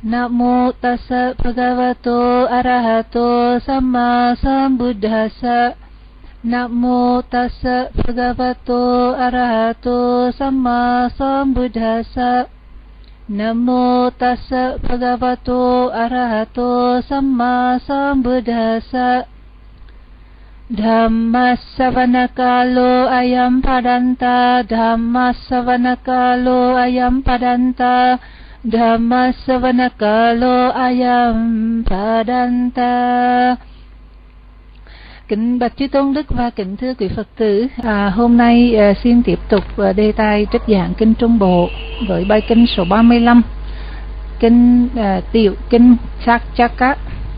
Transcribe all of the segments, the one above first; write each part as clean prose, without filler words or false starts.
Namo tassa bhagavato arahato samma sambuddhassa. Namo tassa bhagavato arahato samma sambuddhassa. Namo tassa bhagavato arahato samma sambuddhassa. Dhammasavanakalo ayam padanta, Dhammasavanakalo ayam padanta, Dhammasavanakalo ayam padanta. Kính bạch Chư Tôn Đức và kính thưa quý Phật tử, hôm nay xin tiếp tục đề tài trích giảng kinh Trung Bộ với bài kinh số 35, kinh tiểu kinh Sakchaka.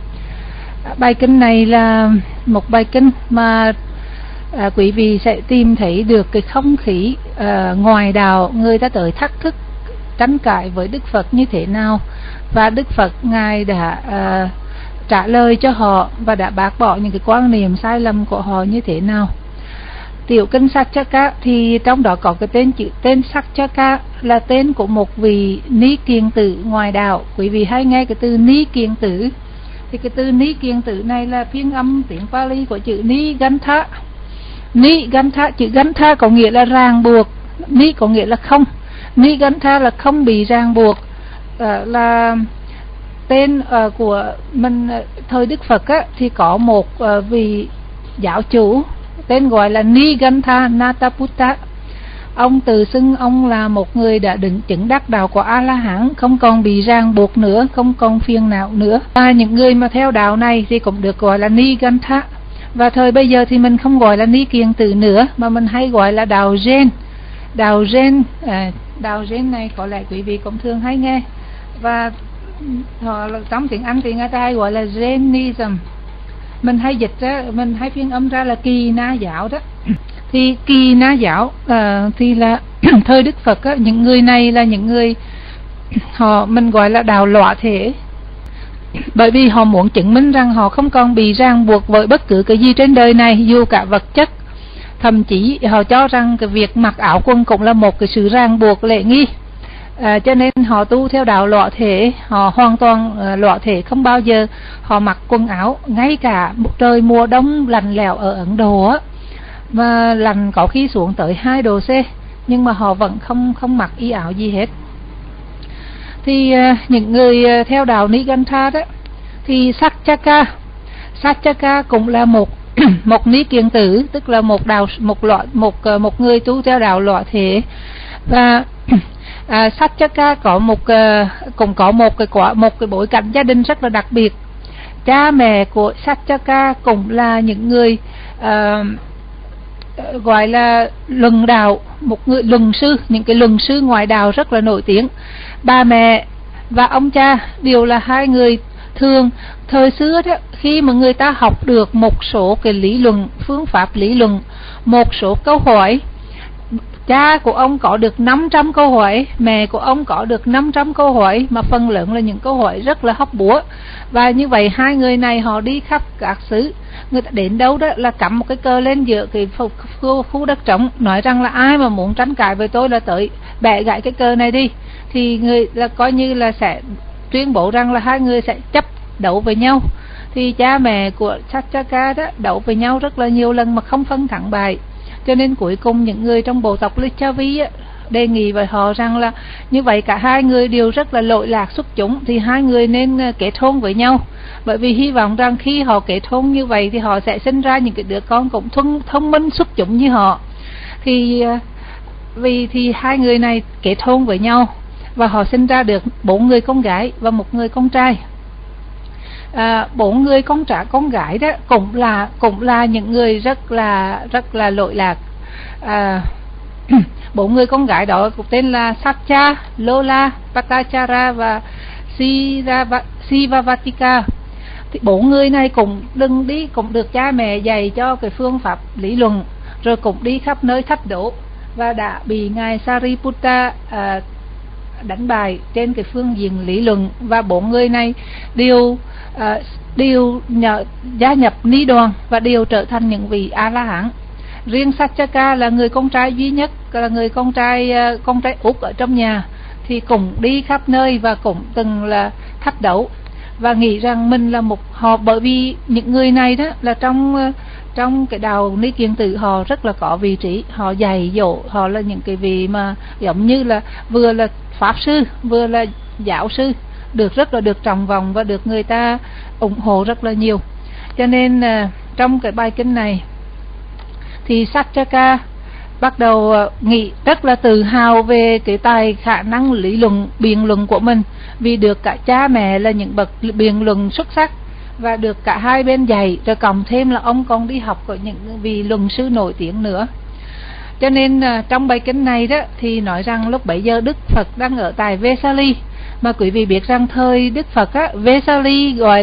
Bài kinh này là một bài kinh mà quý vị sẽ tìm thấy được cái không khí ngoài đạo, người ta tới thắc thức tranh cãi với Đức Phật như thế nào, và Đức Phật Ngài đã trả lời cho họ và đã bác bỏ những cái quan niệm sai lầm của họ như thế nào. Tiểu kinh Sakchaka thì trong đó có cái tên Sakchaka là tên của một vị ni kiền tử ngoài đạo. Quý vị hay nghe cái từ ni kiền tử, thì cái từ ni kiền tử này là phiên âm tiếng Pali của chữ ni gantha. Ni gantha, chữ gantha có nghĩa là ràng buộc, ni có nghĩa là không, ni gantha là không bị ràng buộc. Là tên của mình thời Đức Phật thì có một vị giáo chủ tên gọi là Ni Gantha Nataputta. Ông tự xưng ông là một người đã chứng đắc đạo của A La Hán, không còn bị ràng buộc nữa, không còn phiền não nữa. Và những người mà theo đạo này thì cũng được gọi là Ni Gantha. Và thời bây giờ thì mình không gọi là Ni Kiền Tử nữa, mà mình hay gọi là đạo Zen. Đạo Zen, đạo Zen này có lẽ quý vị cũng thường hay nghe, và họ trong tiếng Anh thì người ta hay gọi là Jainism. Mình hay dịch ra, mình hay phiên âm ra là Kỳ Na giáo đó. Thì Kỳ Na giáo thì là thời Đức Phật những người này là những người mình gọi là đạo lõa thể, bởi vì họ muốn chứng minh rằng họ không còn bị ràng buộc với bất cứ cái gì trên đời này, dù cả vật chất. Thậm chí họ cho rằng cái việc mặc áo quần cũng là một cái sự ràng buộc lễ nghi. Cho nên họ tu theo đạo lõa thể, họ hoàn toàn lõa thể, không bao giờ họ mặc quần áo. Ngay cả trời mùa đông lạnh lẽo ở Ấn Độ và lạnh có khi xuống tới 2 độ C, nhưng mà họ vẫn không mặc y áo gì hết. Thì những người theo đạo Ni Gantha đó thì Sakchaka cũng là một một ni kiền tử, tức là một người tu theo đạo lõa thể. Và Sakchaka cũng có một cái bối cảnh gia đình rất là đặc biệt. Cha mẹ của Sakchaka cũng là những người gọi là luận đạo, một người luận sư, những cái luận sư ngoại đạo rất là nổi tiếng. Ba mẹ và ông cha đều là hai người thường thời xưa đó, khi mà người ta học được một số cái lý luận, phương pháp lý luận, một số câu hỏi, cha của ông có được 500 câu hỏi, mẹ của ông có được 500 câu hỏi, mà phần lớn là những câu hỏi rất là hóc búa. Và như vậy hai người này họ đi khắp các xứ, người ta đến đâu đó là cắm một cái cờ lên giữa cái khu đất trống, nói rằng là ai mà muốn tranh cãi với tôi là tới bẻ gãy cái cờ này đi. Thì người là coi như là sẽ tuyên bố rằng là hai người sẽ chấp đấu với nhau. Thì cha mẹ của Sakchaka đó đấu với nhau rất là nhiều lần mà không phân thắng bại. Cho nên cuối cùng những người trong bộ tộc Licchavi đề nghị với họ rằng là như vậy cả hai người đều rất là lỗi lạc xuất chúng, thì hai người nên kết hôn với nhau, bởi vì hy vọng rằng khi họ kết hôn như vậy thì họ sẽ sinh ra những cái đứa con cũng thông minh xuất chúng như họ. Thì vì hai người này kết hôn với nhau và họ sinh ra được 4 người con gái và 1 người con trai. 4 người con gái đó cũng là những người rất là lỗi lạc. 4 người con gái đó cũng tên là Satya, Lola, Patachara và Sivavatika. Thì 4 người này cũng được cha mẹ dạy cho cái phương pháp lý luận, rồi cũng đi khắp nơi thách đố và đã bị ngài Sariputta đánh bại trên cái phương diện lý luận. Và 4 người này đều gia nhập ni đoàn và đều trở thành những vị A La Hán. Riêng Sakchaka là người con trai duy nhất, là người con trai út ở trong nhà, thì cũng đi khắp nơi và cũng từng là thách đấu và nghĩ rằng mình là một họ, bởi vì những người này đó là trong cái đạo Ni Kiền Tử họ rất là có vị trí, họ dạy dỗ, họ là những cái vị mà giống như là vừa là pháp sư vừa là giáo sư, rất là được trọng vọng và được người ta ủng hộ rất là nhiều. Cho nên trong cái bài kinh này thì Satyaka bắt đầu nghĩ rất là tự hào về cái tài khả năng lý luận biện luận của mình, vì được cả cha mẹ là những bậc biện luận xuất sắc và được cả hai bên dạy, rồi cộng thêm là ông còn đi học của những vị luận sư nổi tiếng nữa. Cho nên trong bài kinh này đó thì nói rằng lúc bấy giờ Đức Phật đang ở tại Vesali, mà quý vị biết rằng thời Đức Phật á, Vesali gọi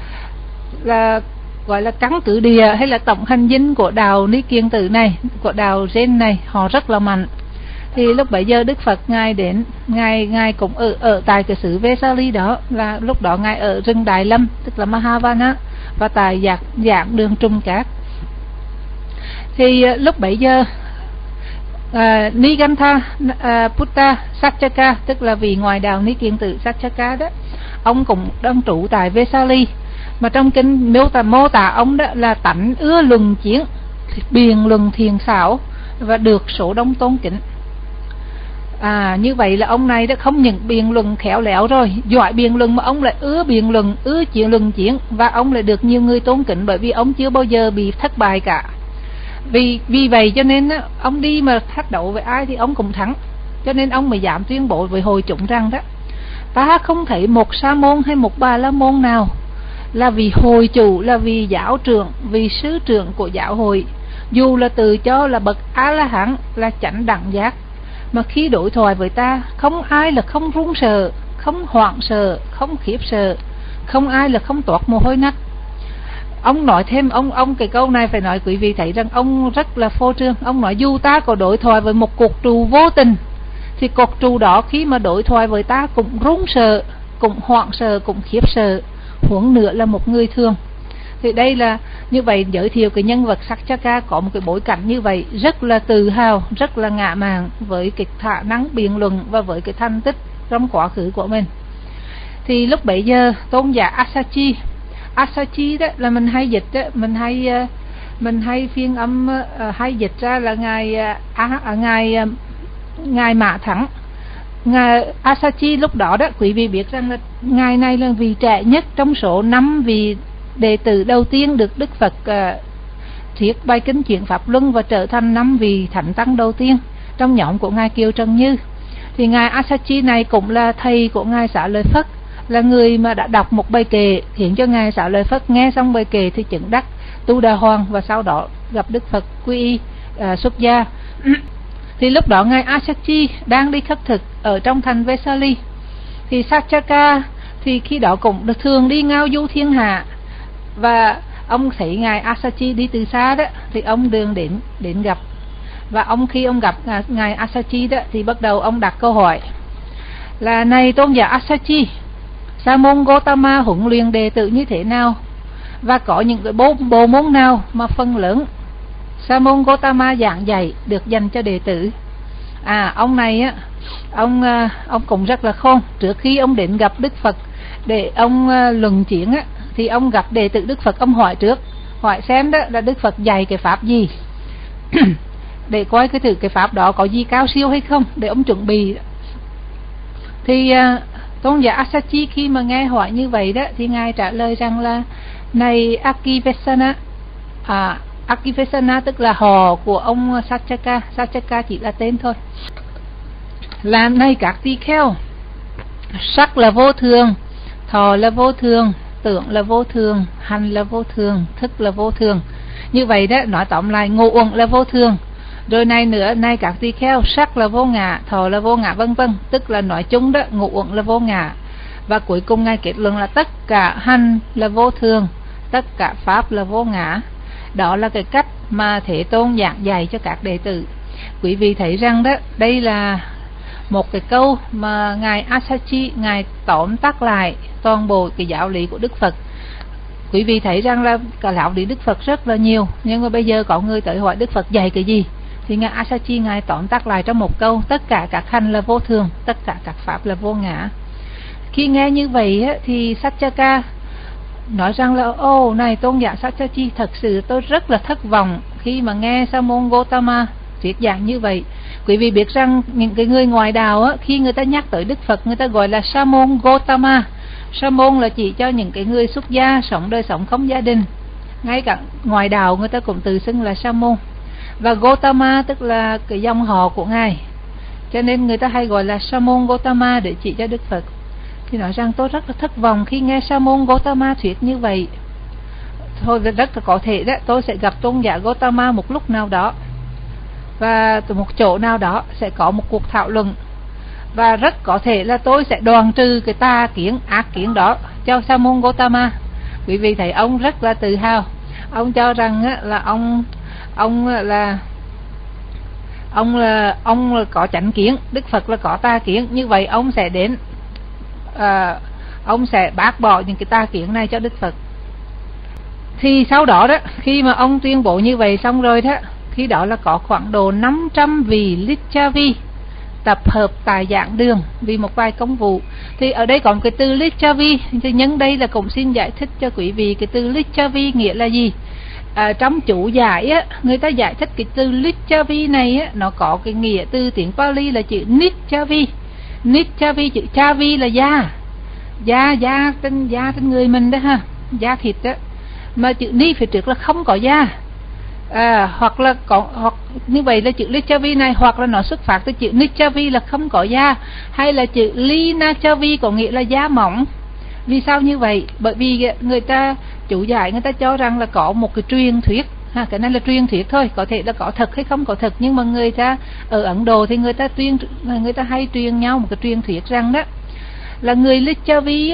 là cắn cử địa hay là tổng hành dinh của đạo Ni Kiền Tử này, của đạo Zen này, họ rất là mạnh. Thì lúc bấy giờ Đức Phật ngài đến, ngài cũng ở tại cái xứ Vesali đó, là lúc đó ngài ở rừng Đại Lâm, tức là Mahavana, và tại giảng đường Trung Cát. Thì lúc bấy giờ Nigantha Putta Satyaka, tức là vị ngoại đạo Ni Kiền Tử Satyaka đó, ông cũng đang trụ tại Vesali. Mà trong kinh mô tả ông đó là tánh ưa luận chiến, biện luận thiền xảo và được số đông tôn kính. Như vậy là ông này đã không những biện luận khéo léo rồi, giỏi biện luận, mà ông lại ưa biện luận, ưa luận chiến, và ông lại được nhiều người tôn kính bởi vì ông chưa bao giờ bị thất bại cả. Vì vậy cho nên ông đi mà thách đấu với ai thì ông cũng thắng. Cho nên ông mới dám tuyên bố với hội chúng rằng đó: ta không thấy một sa môn hay một bà la môn nào là vì hội chủ, là vì giáo trưởng, vì sứ trưởng của giáo hội, dù là tự cho là bậc A La Hán, là chánh đẳng giác, mà khi đối thoại với ta không ai là không run sợ, không hoảng sợ, không khiếp sợ, không ai là không toát mồ hôi nách. Ông nói thêm, ông cái câu này phải nói quý vị thấy rằng ông rất là phô trương. Ông nói dù ta có đối thoại với một cột trụ vô tình thì cột trụ đó khi mà đối thoại với ta cũng run sợ, cũng hoảng sợ, cũng khiếp sợ, huống nữa là một người thường. Thì đây là như vậy, giới thiệu cái nhân vật Satyaka có một cái bối cảnh như vậy, rất là tự hào, rất là ngạ mạn với cái khả năng biện luận và với cái thành tích trong quá khứ của mình. Thì lúc bấy giờ tôn giả Asachi đó là mình hay dịch đó, mình hay phiên âm hay dịch ra là ngài Mã Thắng. Ngài Asachi lúc đó đó, quý vị biết rằng là ngài này là vị trẻ nhất trong số 5 vị đệ tử đầu tiên được Đức Phật thuyết bài kinh chuyển pháp luân và trở thành 5 vị thánh tăng đầu tiên trong nhóm của ngài Kiều Trần Như. Thì ngài Asachi này cũng là thầy của ngài Xá Lợi Phất, là người mà đã đọc một bài kệ khiến cho ngài Xá Lợi Phất nghe xong bài kệ thì chứng đắc Tu Đà Hoàng, và sau đó gặp Đức Phật quy y xuất gia. Thì lúc đó ngài Asachi đang đi khất thực ở trong thành Vesali. Thì Satyaka thì khi đó cũng được thường đi ngao du thiên hạ, và ông thấy ngài Asachi đi từ xa đó thì ông đường đến gặp. Và khi ông gặp ngài Asachi đó thì bắt đầu ông đặt câu hỏi là: này tôn giả Asachi, Sa môn Gotama huấn luyện đệ tử như thế nào, và có những cái bộ môn nào mà phần lớn Sa môn Gotama giảng dạy được dành cho đệ tử? Ông này á, ông cũng rất là khôn. Trước khi ông đến gặp Đức Phật để ông luận chiến á, thì ông gặp đệ tử Đức Phật, ông hỏi trước, hỏi xem đó là Đức Phật dạy cái pháp gì để coi cái cái pháp đó có gì cao siêu hay không, để ông chuẩn bị. Thì tôn giả Asachi khi mà nghe hỏi như vậy đó thì ngài trả lời rằng là: này Akivesana, Akivesana tức là họ của ông Satyaka, Satyaka chỉ là tên thôi, là: này các tỳ kheo, sắc là vô thường, thọ là vô thường, tưởng là vô thường, hành là vô thường, thức là vô thường. Như vậy đó, nói tóm lại, ngũ uẩn là vô thường. Rồi này nữa, này các tỳ kheo, sắc là vô ngã, thọ là vô ngã, vân vân. Tức là nói chung đó, ngũ uẩn là vô ngã. Và cuối cùng ngài kết luận là tất cả hành là vô thường, tất cả pháp là vô ngã. Đó là cái cách mà Thế Tôn giảng dạy cho các đệ tử. Quý vị thấy rằng đó, đây là một cái câu mà ngài Asachi ngài tóm tắt lại toàn bộ cái giáo lý của Đức Phật. Quý vị thấy rằng là cả giáo lý Đức Phật rất là nhiều, nhưng mà bây giờ có người tới hỏi Đức Phật dạy cái gì thì ngài Asachi ngài tóm tắt lại trong một câu: tất cả các hành là vô thường, tất cả các pháp là vô ngã. Khi nghe như vậy á, thì Satyaka nói rằng là ô này tôn giả Satyaji, thật sự tôi rất là thất vọng khi mà nghe Sa môn Gotama thuyết giảng như vậy. Quý vị biết rằng những cái người ngoại đạo á, khi người ta nhắc tới Đức Phật, người ta gọi là Sa môn Gotama. Sa môn là chỉ cho những cái người xuất gia sống đời sống không gia đình. Ngay cả ngoại đạo người ta cũng tự xưng là Sa môn. Và Gotama tức là cái dòng họ của ngài, cho nên người ta hay gọi là Sa môn Gotama để chỉ cho Đức Phật. Thì nói rằng tôi rất là thất vọng khi nghe Sa môn Gotama thuyết như vậy. Thôi rất là có thể đó tôi sẽ gặp tôn giả Gotama một lúc nào đó, và từ một chỗ nào đó sẽ có một cuộc thảo luận, và rất có thể là tôi sẽ đoạn trừ cái tà kiến ác kiến đó cho Sa môn Gotama. Quý vị thấy ông rất là tự hào, ông cho rằng là ông là có chánh kiến, Đức Phật là có tà kiến. Như vậy ông sẽ đến ông sẽ bác bỏ những cái tà kiến này cho Đức Phật. Thì sau đó đó, khi mà ông tuyên bố như vậy xong rồi đó, khi đó là có khoảng độ 500 vị Lichavi tập hợp tại giảng đường vì một vài công vụ. Thì ở đây có một cái từ Lichavi, thì nhân đây là cũng xin giải thích cho quý vị cái từ Lichavi nghĩa là gì. Trong chú giải á, người ta giải thích cái từ Lichavi này á, nó có cái nghĩa từ tiếng Pali là chữ Nichavi. Nichavi, chữ Chavi là da trên người mình đó ha, da thịt đó. Mà chữ Ni phía trước là không có da. Hoặc là hoặc như vậy là chữ Lichavi này, hoặc là nó xuất phát từ chữ Nichavi là không có da, hay là chữ Linachavi có nghĩa là da mỏng. Vì sao như vậy? Bởi vì người ta chủ giải người ta cho rằng là có một cái truyền thuyết, cái này là truyền thuyết thôi, có thể là có thật hay không có thật, nhưng mà người ta ở Ấn Độ thì người ta hay truyền nhau một cái truyền thuyết rằng đó là người Lichavi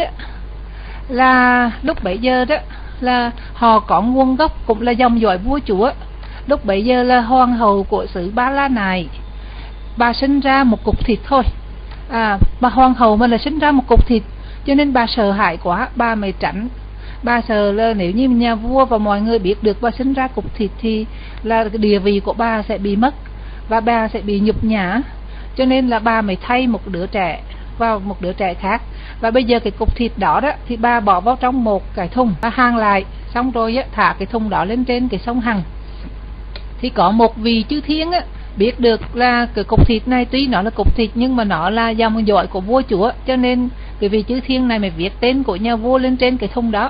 là lúc bấy giờ đó là họ có nguồn gốc cũng là dòng dõi vua chúa. Lúc bấy giờ là hoàng hậu của xứ Ba La Nại, bà sinh ra một cục thịt thôi. Bà hoàng hậu mà là sinh ra một cục thịt, cho nên bà sợ hãi quá, bà mới tránh. Bà sợ là nếu như nhà vua và mọi người biết được bà sinh ra cục thịt thì là cái địa vị của bà sẽ bị mất và bà sẽ bị nhục nhã, cho nên là bà mới thay một đứa trẻ vào một đứa trẻ khác. Và bây giờ cái cục thịt đó đó thì bà bỏ vào trong một cái thùng, bà hang lại, xong rồi á, thả cái thùng đó lên trên cái sông Hằng. Thì có một vị chư thiên á, biết được là cái cục thịt này tuy nó là cục thịt nhưng mà nó là dòng dõi của vua chúa, cho nên cái vị chư thiên này mới viết tên của nhà vua lên trên cái thùng đó.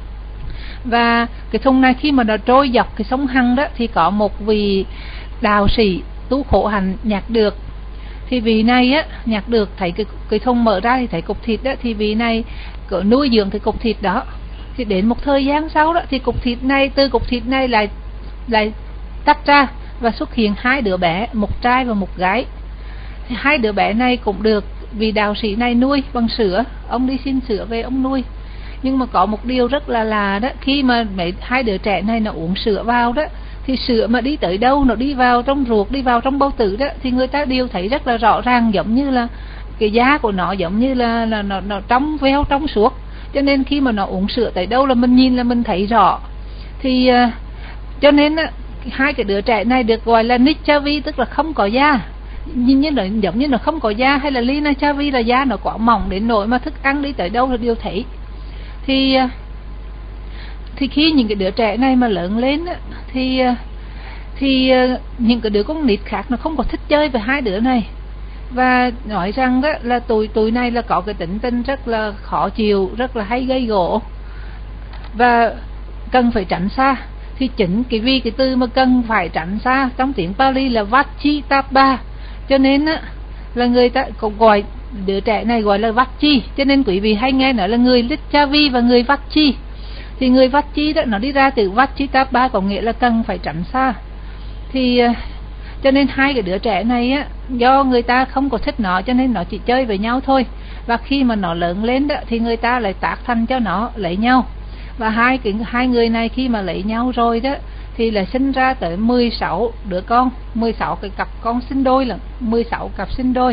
Và cái thùng này khi mà nó trôi dọc cái sông Hằng đó thì có một vị đạo sĩ tu khổ hạnh nhặt được. Thì vị này á, nhặt được thấy cái thùng mở ra thì thấy cục thịt đó, thì vị này cứ nuôi dưỡng cái cục thịt đó. Thì đến một thời gian sau đó thì cục thịt này, từ cục thịt này lại tách ra và xuất hiện hai đứa bé, một trai và một gái. Thì hai đứa bé này cũng được vì đạo sĩ này nuôi bằng sữa, ông đi xin sữa về ông nuôi. Nhưng mà có một điều rất là lạ đó, khi mà hai đứa trẻ này nó uống sữa vào đó, thì sữa mà đi tới đâu, nó đi vào trong ruột, đi vào trong bao tử đó, thì người ta đều thấy rất là rõ ràng, giống như là cái da của nó giống như là nó trong veo trong suốt. Cho nên khi mà nó uống sữa tới đâu là mình nhìn là mình thấy rõ. Thì cho nên hai cái đứa trẻ này được gọi là Nichavi, tức là không có da. Nhìn như là giống như là không có da, hay là Linachavi là da nó quá mỏng đến nỗi mà thức ăn đi tới đâu là đều thấy. Thì khi những cái đứa trẻ này mà lớn lên thì những cái đứa con nít khác nó không có thích chơi với hai đứa này, và nói rằng đó là tụi này là có cái tính tình rất là khó chịu, rất là hay gây gổ và cần phải tránh xa. Thì chính vì cái từ mà cần phải tránh xa trong tiếng Pali là Vachitapa, cho nên là người ta cũng gọi đứa trẻ này gọi là Vachi. Cho nên quý vị hay nghe nói là người Lichavi và người Vachi. Thì người Vachi đó nó đi ra từ Vachitapa, có nghĩa là cần phải tránh xa. Thì cho nên hai cái đứa trẻ này á, do người ta không có thích nó cho nên nó chỉ chơi với nhau thôi. Và khi mà nó lớn lên đó thì người ta lại tác thành cho nó lấy nhau. Và hai người này khi mà lấy nhau rồi đó thì là sinh ra tới 16 đứa con, 16 cái cặp con sinh đôi, là 16 cặp sinh đôi.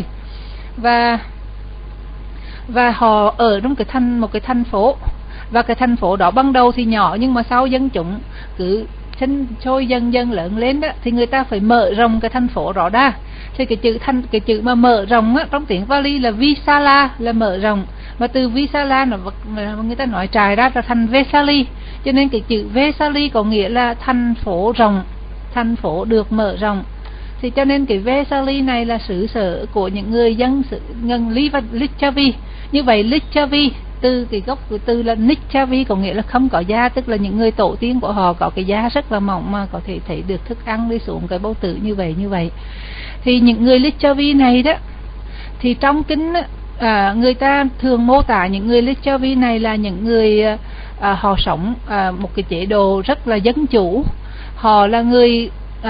Và họ ở trong một cái thành phố, và cái thành phố đó ban đầu thì nhỏ, nhưng mà sau dân chúng cứ sinh sôi dần dần lớn lên đó thì người ta phải mở rộng cái thành phố đó ra. Thì cái chữ mà mở rộng á, trong tiếng Pali là Visala, là mở rộng, Và từ Visala người ta nói trải ra là thành Vesali, cho nên cái chữ Vesali có nghĩa là thành phố rộng, thành phố được mở rộng. Thì cho nên cái Vesali này là xứ sở của những người dân Licchavi. Như vậy Licchavi từ cái gốc của từ là Nicchavi có nghĩa là không có da, tức là những người tổ tiên của họ có cái da rất là mỏng mà có thể thấy được thức ăn đi xuống cái bầu tử như vậy. Thì những người Licchavi này đó, thì trong kinh người ta thường mô tả những người Licchavi này là những người họ sống một cái chế độ rất là dân chủ. Họ là người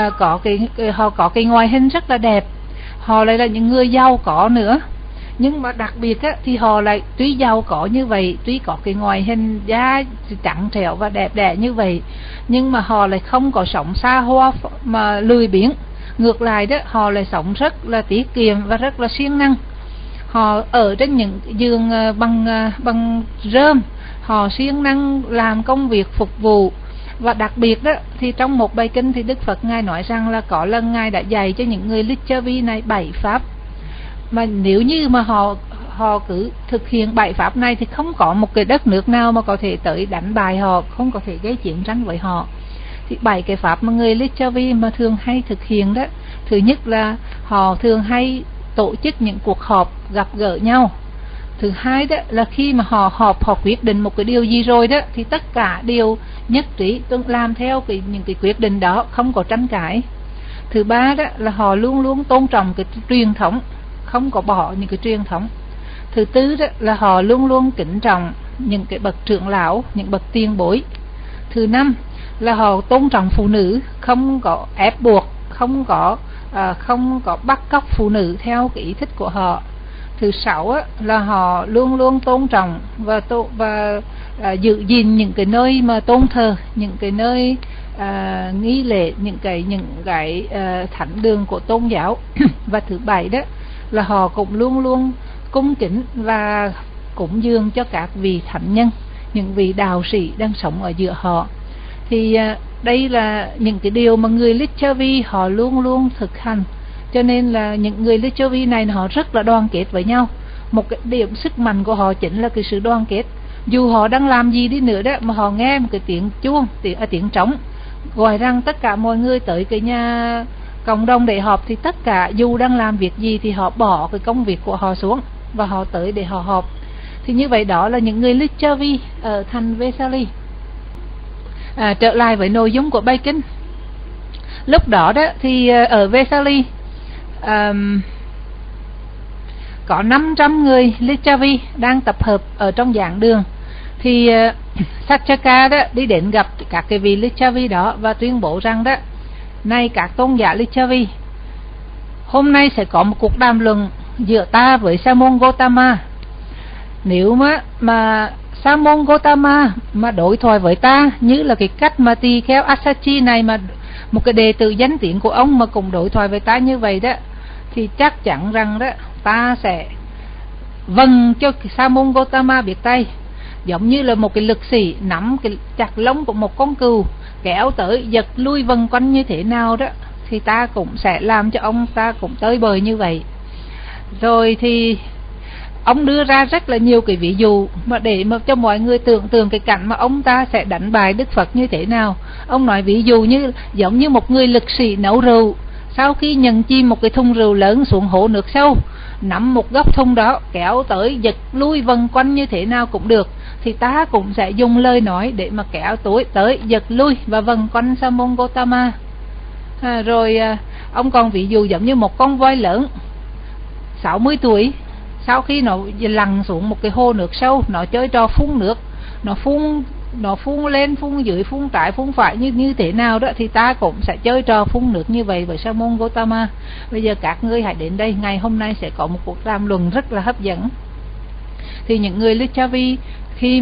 họ có cái ngoại hình rất là đẹp, họ lại là những người giàu có nữa. Nhưng mà đặc biệt á, thì họ lại tuy giàu có như vậy, tuy có cái ngoại hình da trắng trẻo và đẹp đẽ như vậy, nhưng mà họ lại không có sống xa hoa mà lười biếng. Ngược lại đó, họ lại sống rất là tiết kiệm và rất là siêng năng. Họ ở trên những giường bằng rơm, họ siêng năng làm công việc phục vụ. Và đặc biệt đó, thì trong một bài kinh thì Đức Phật Ngài nói rằng là có lần Ngài đã dạy cho những người Licchavi này 7 pháp, mà nếu như mà họ cứ thực hiện 7 pháp này thì không có một cái đất nước nào mà có thể tới đánh bại họ, không có thể gây chiến tranh với họ. Thì 7 cái pháp mà người Licchavi mà thường hay thực hiện đó, thứ nhất là họ thường hay tổ chức những cuộc họp gặp gỡ nhau. Thứ hai đó là khi mà họ họp, họ quyết định một cái điều gì rồi đó, thì tất cả đều nhất trí làm theo những cái quyết định đó, không có tranh cãi. Thứ ba đó là họ luôn luôn tôn trọng cái truyền thống, không có bỏ những cái truyền thống. Thứ tư đó là họ luôn luôn kính trọng những cái bậc trưởng lão, những bậc tiền bối. Thứ năm là họ tôn trọng phụ nữ, không có ép buộc, không có bắt cóc phụ nữ theo cái ý thích của họ. Thứ sáu á, là họ luôn luôn tôn trọng và giữ gìn những cái nơi mà tôn thờ, những cái nơi nghi lễ, những cái thánh đường của tôn giáo. Và thứ bảy đó là họ cũng luôn luôn cung kính và cúng dường cho các vị thánh nhân, những vị đạo sĩ đang sống ở giữa họ. Thì đây là những cái điều mà người Licchavi họ luôn luôn thực hành. Cho nên là những người Licchavi này họ rất là đoàn kết với nhau. Một cái điểm sức mạnh của họ chính là cái sự đoàn kết. Dù họ đang làm gì đi nữa đó, mà họ nghe một cái tiếng chuông, tiếng trống gọi rằng tất cả mọi người tới cái nhà cộng đồng để họp, thì tất cả dù đang làm việc gì thì họ bỏ cái công việc của họ xuống và họ tới để họ họp. Thì như vậy đó là những người Licchavi ở thành Vesali. Trở lại với nội dung của bài kinh. Lúc đó đó thì ở Vesali có 500 người Licchavi đang tập hợp ở trong giảng đường. Thì Saccaka đó đi đến gặp các cái vị Licchavi đó và tuyên bố rằng đó: này các tôn giả Licchavi, hôm nay sẽ có một cuộc đàm luận giữa ta với Sa môn Gotama. Nếu mà Sa môn Gotama mà đối thoại với ta như là cái cách mà tỳ kheo Asachi này, mà một cái đệ tử danh tiếng của ông mà cùng đối thoại với ta như vậy đó, thì chắc chắn rằng đó ta sẽ vâng cho Sa môn Gotama biết tay, giống như là một cái lực sĩ nắm cái chặt lông của một con cừu kéo tới giật lui vần quanh như thế nào đó, thì ta cũng sẽ làm cho ông ta cũng tới bời như vậy. Rồi thì ông đưa ra rất là nhiều cái ví dụ mà để mà cho mọi người tưởng tượng cái cảnh mà ông ta sẽ đánh bại Đức Phật như thế nào. Ông nói ví dụ như giống như một người lực sĩ nấu rượu, sau khi nhận chìm một cái thùng rượu lớn xuống hố nước sâu, nắm một góc thùng đó kéo tới giật lui vần quanh như thế nào cũng được, thì ta cũng sẽ dùng lời nói để mà kéo tới giật lui và vần quanh Sa môn Gotama. Rồi ông còn ví dụ giống như một con voi lớn 60 tuổi, sau khi nó lặn xuống một cái hồ nước sâu, nó chơi trò phun nước, nó phun lên, phun dưới, phun trái, phun phải như thế nào đó, thì ta cũng sẽ chơi trò phun nước như vậy với Sa môn Gotama. Bây giờ các ngươi hãy đến đây, ngày hôm nay sẽ có một cuộc đàm luận rất là hấp dẫn. Thì những người Licchavi khi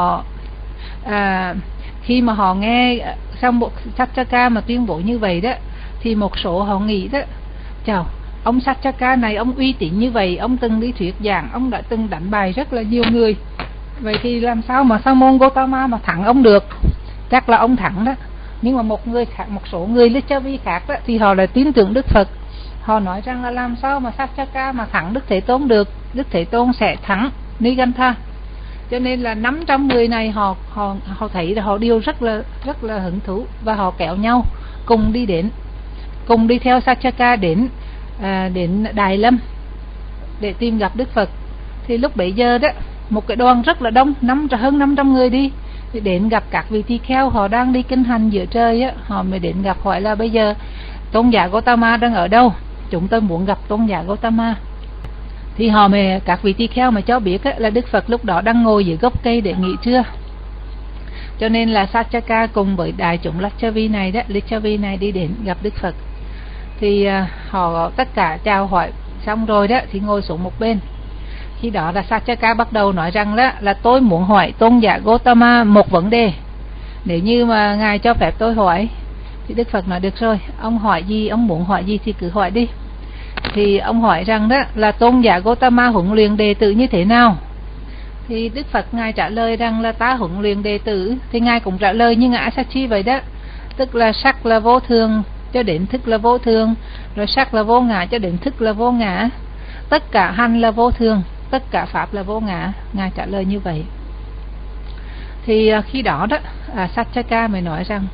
mà họ nghe xong bộ Saccaka mà tuyên bố như vậy đó, thì một số họ nghĩ đó: chào, ông Saccaka này ông uy tín như vậy, ông từng đi thuyết giảng, ông đã từng đánh bại rất là nhiều người, vậy thì làm sao mà Sa môn Gotama mà thắng ông được? Chắc là ông thắng đó. Nhưng mà một số người Licchavi khác đó, thì họ lại tin tưởng Đức Phật. Họ nói rằng là làm sao mà Saccaka mà thắng Đức Thế Tôn được, Đức Thế Tôn sẽ thắng Nigantha. Cho nên là 500 người này họ thấy là họ đều rất là hứng thú, và họ kéo nhau cùng đi theo Satyaka đến Đài Lâm để tìm gặp Đức Phật. Thì lúc bấy giờ đó, một cái đoàn rất là đông, hơn 500 người đi đến gặp các vị tỳ kheo, họ đang đi kinh hành giữa trời á. Họ mới đến gặp hỏi là bây giờ tôn giả Gotama đang ở đâu, chúng tôi muốn gặp tôn giả Gotama. Thì các vị tỳ kheo mà cho biết á, là Đức Phật lúc đó đang ngồi dưới gốc cây để nghỉ trưa. Cho nên là Satyaka cùng với đại chúng Lichavi này đi đến gặp Đức Phật. Thì họ tất cả chào hỏi xong rồi đó thì ngồi xuống một bên. Khi đó là Satyaka bắt đầu nói rằng là tôi muốn hỏi tôn giả Gotama một vấn đề, nếu như mà ngài cho phép tôi hỏi. Thì Đức Phật nói được rồi, ông hỏi gì, ông muốn hỏi gì thì cứ hỏi đi. Thì ông hỏi rằng đó là tôn giả Gotama huấn luyện đệ tử như thế nào. Thì Đức Phật ngài trả lời rằng là ta huấn luyện đệ tử. Thì ngài cũng trả lời như ngã Sachi vậy đó, tức là sắc là vô thường cho đến thức là vô thường, rồi sắc là vô ngã cho đến thức là vô ngã, tất cả hành là vô thường, tất cả pháp là vô ngã. Ngài trả lời như vậy. Thì khi đó đó Satyaka mới nói rằng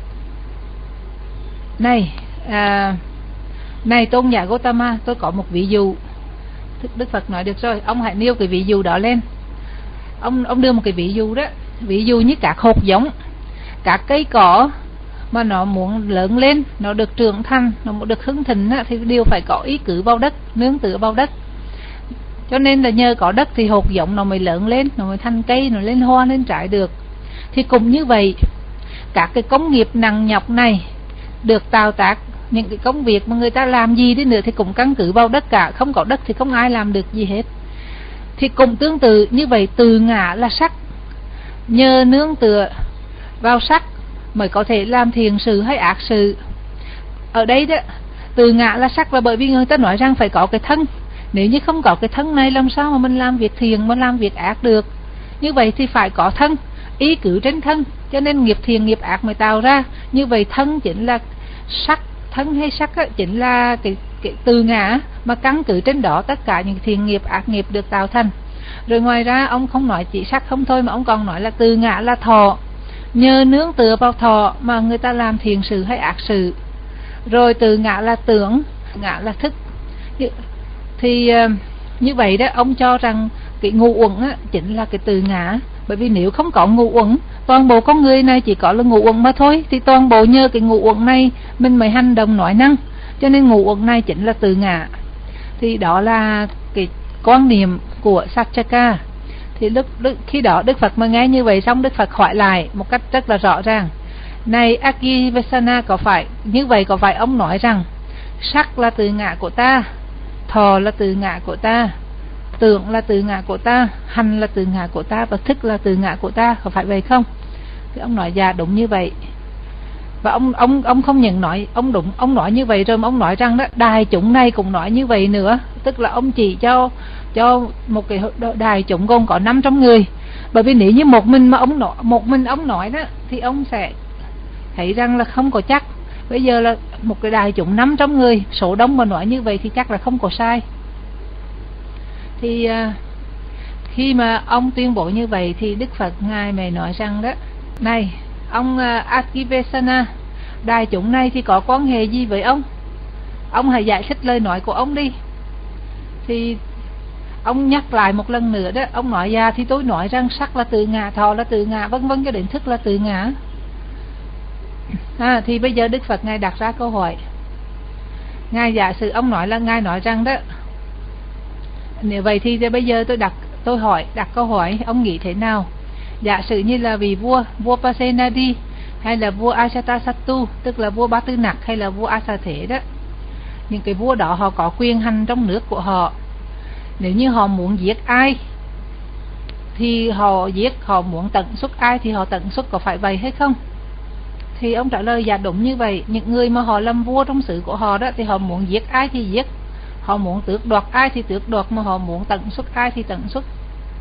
này tôn giả Gotama, tôi có một ví dụ. Đức Phật nói được rồi, ông hãy nêu cái ví dụ đó lên. Ông đưa một cái ví dụ đó, ví dụ như các hột giống, các cây cỏ mà nó muốn lớn lên, nó được trưởng thành, nó muốn được hưng thịnh thì đều phải có ý cử vào đất, nương tựa vào đất. Cho nên là nhờ có đất thì hột giống nó mới lớn lên, nó mới thành cây, nó lên hoa lên trái được. Thì cũng như vậy, các cái công nghiệp nặng nhọc này được tạo tác, những cái công việc mà người ta làm gì đi nữa thì cũng căn cứ vào đất cả, không có đất thì không ai làm được gì hết. Thì cũng tương tự như vậy, từ ngã là sắc, nhờ nương tựa vào sắc mới có thể làm thiện sự hay ác sự. Ở đây đó, từ ngã là sắc là bởi vì người ta nói rằng phải có cái thân. Nếu như không có cái thân này làm sao mà mình làm việc thiện mà làm việc ác được. Như vậy thì phải có thân, ý cử trên thân, cho nên nghiệp thiện nghiệp ác mới tạo ra. Như vậy thân chính là sắc, thân hay sắc chính là cái từ ngã mà căn cứ trên đó tất cả những thiện nghiệp ác nghiệp được tạo thành. Rồi ngoài ra ông không nói chỉ sắc không thôi, mà ông còn nói là từ ngã là thọ, nhờ nương tựa vào thọ mà người ta làm thiện sự hay ác sự. Rồi từ ngã là tưởng, ngã là thức. Thì như vậy đó, ông cho rằng cái ngũ uẩn chính là cái từ ngã. Bởi vì nếu không có ngũ uẩn, toàn bộ con người này chỉ có là ngũ uẩn mà thôi, thì toàn bộ nhờ cái ngũ uẩn này mình mới hành động nói năng. Cho nên ngũ uẩn này chính là từ ngã. Thì đó là cái quan niệm của Satyaka. Thì khi đó Đức Phật mà nghe như vậy xong, Đức Phật hỏi lại một cách rất là rõ ràng: này Akivesana, có phải như vậy, có phải ông nói rằng sắc là từ ngã của ta, thọ là từ ngã của ta, tưởng là từ ngã của ta, hành là từ ngã của ta, và thức là từ ngã của ta, có phải vậy không? Thì ông nói dạ đúng như vậy. Và ông không nhận nói ông đúng, ông nói như vậy rồi mà ông nói rằng đó đại chúng này cũng nói như vậy nữa, tức là ông chỉ cho một cái đại chúng gồm có 500 người. Bởi vì nếu như một mình ông nói đó thì ông sẽ thấy rằng là không có chắc. Bây giờ là một cái đại chúng 500 người, số đông mà nói như vậy thì chắc là không có sai. Thì khi mà ông tuyên bố như vậy thì Đức Phật ngài mới nói rằng đó: này ông Akivesana, đại chúng này thì có quan hệ gì với ông? Ông hãy giải thích lời nói của ông đi. Thì ông nhắc lại một lần nữa đó, ông nói dạ thì tôi nói rằng sắc là từ ngã, thọ là từ ngã, vân vân cho đến thức là từ ngã. Thì bây giờ Đức Phật ngài đặt ra câu hỏi. Ngài giả sử ông nói là ngài nói rằng đó, nếu vậy thì bây giờ tôi đặt câu hỏi, ông nghĩ thế nào? Giả sử như là vị vua Pasenadi hay là vua Ajatasattu, tức là vua Ba Tư Nặc hay là vua Asa Thế đó, những cái vua đó họ có quyền hành trong nước của họ. Nếu như họ muốn giết ai thì họ giết, họ muốn tận xuất ai thì họ tận xuất, có phải vậy hay không? Thì ông trả lời dạ đúng như vậy. Những người mà họ làm vua trong xứ của họ đó thì họ muốn giết ai thì giết, họ muốn tước đoạt ai thì tước đoạt, mà họ muốn tận xuất ai thì tận xuất.